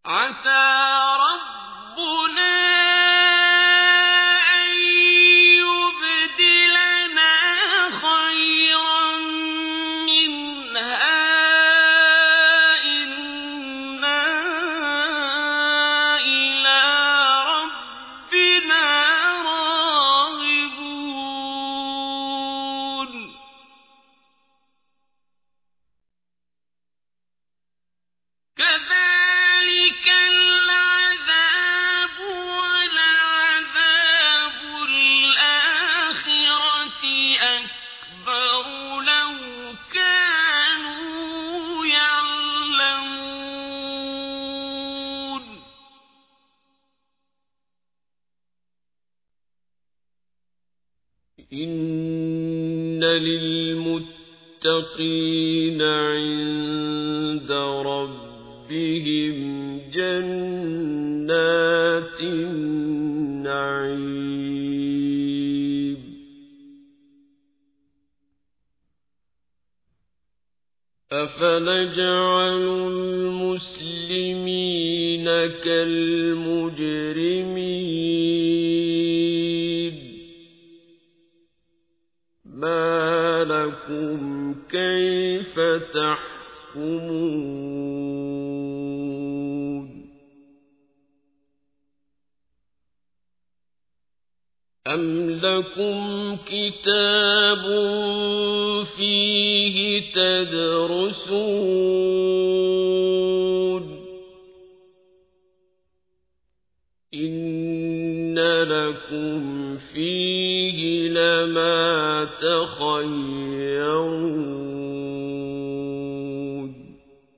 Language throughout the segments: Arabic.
عسى ربنا أن يبدلنا خيرا منها إنا إلى ربنا راغبون كذلك العذاب ولعذاب الآخرة أكبر لو كانوا يعلمون إن للمتقين عند ربهم جنات النعيم أفنجعل المسلمين كالمجرمين ما لكم كيف تحكمون أم لكم كتاب فيه تدرسون إن لكم فيه لما تخيرون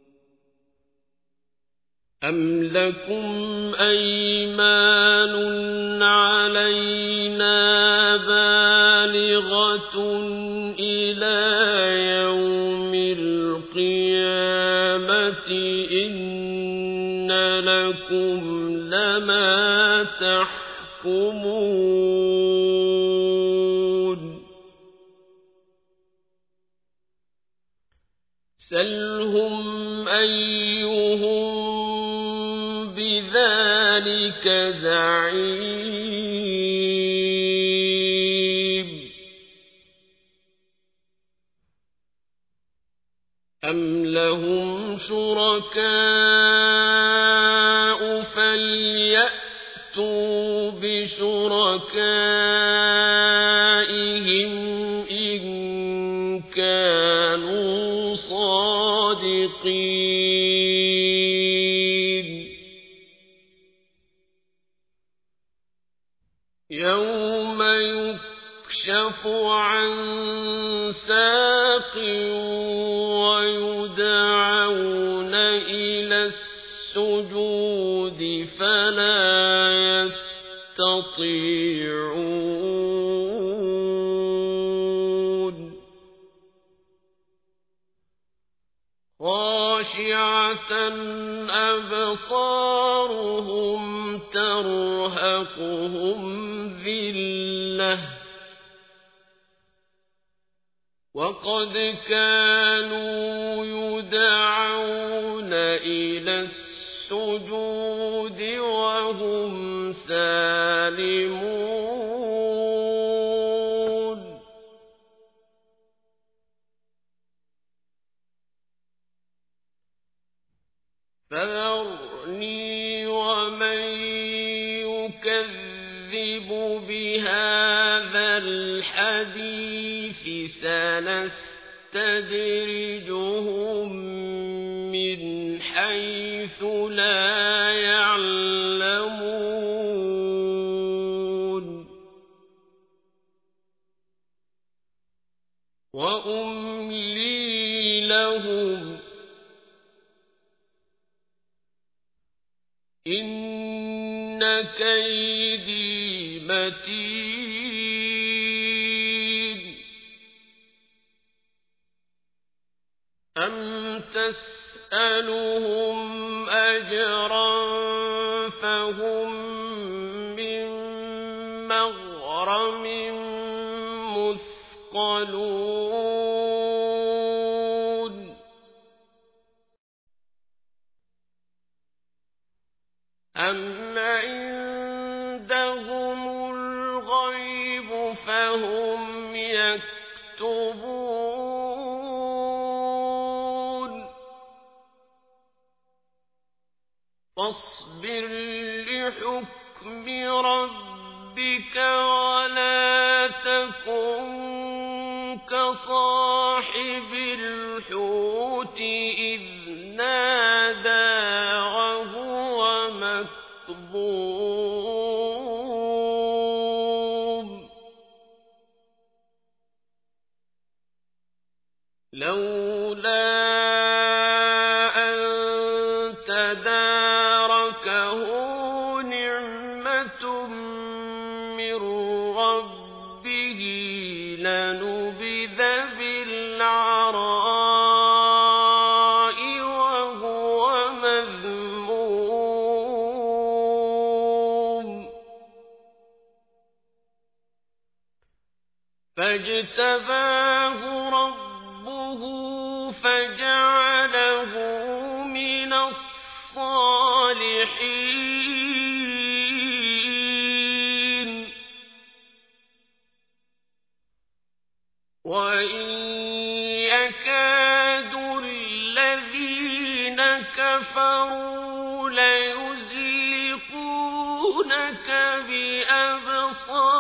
أم لكم أيمان علينا بالغة إلى يوم القيامة إن لكم لما تحكمون سلهم أيهم بذلك زعيم أم لهم شركاء فليأتوا بشركائهم إن كانوا صادقين يوم يكشف عن ساق ويدعون إلى السجود فلا يستطيعون خاشعة أبصارهم ترهقهم ذلة وقد كانوا يدعون إلى السجود وهم سالمون فذرني ومن يكذب بهذا الحديث سنستدرجهم من حيث لا يعلمون وأملي لهم إن كيدي متين أم تسألهم أجرا فهم من مغرم مثقلون. أَمْ عِندَهُمُ الْغَيْبُ فَهُمْ يَكْتُبُونَ فاصبر لحكم ربك ولا تكن كصاحب الحوت إذ نادى وهو مكظوم لولا أن تداركه نعمة من ربه لنبذ بالعراء وهو مذموم فاجتباه ربه فجعله من الصالحين وإن يكاد الذين كفروا ليزلقونك بأبصارهم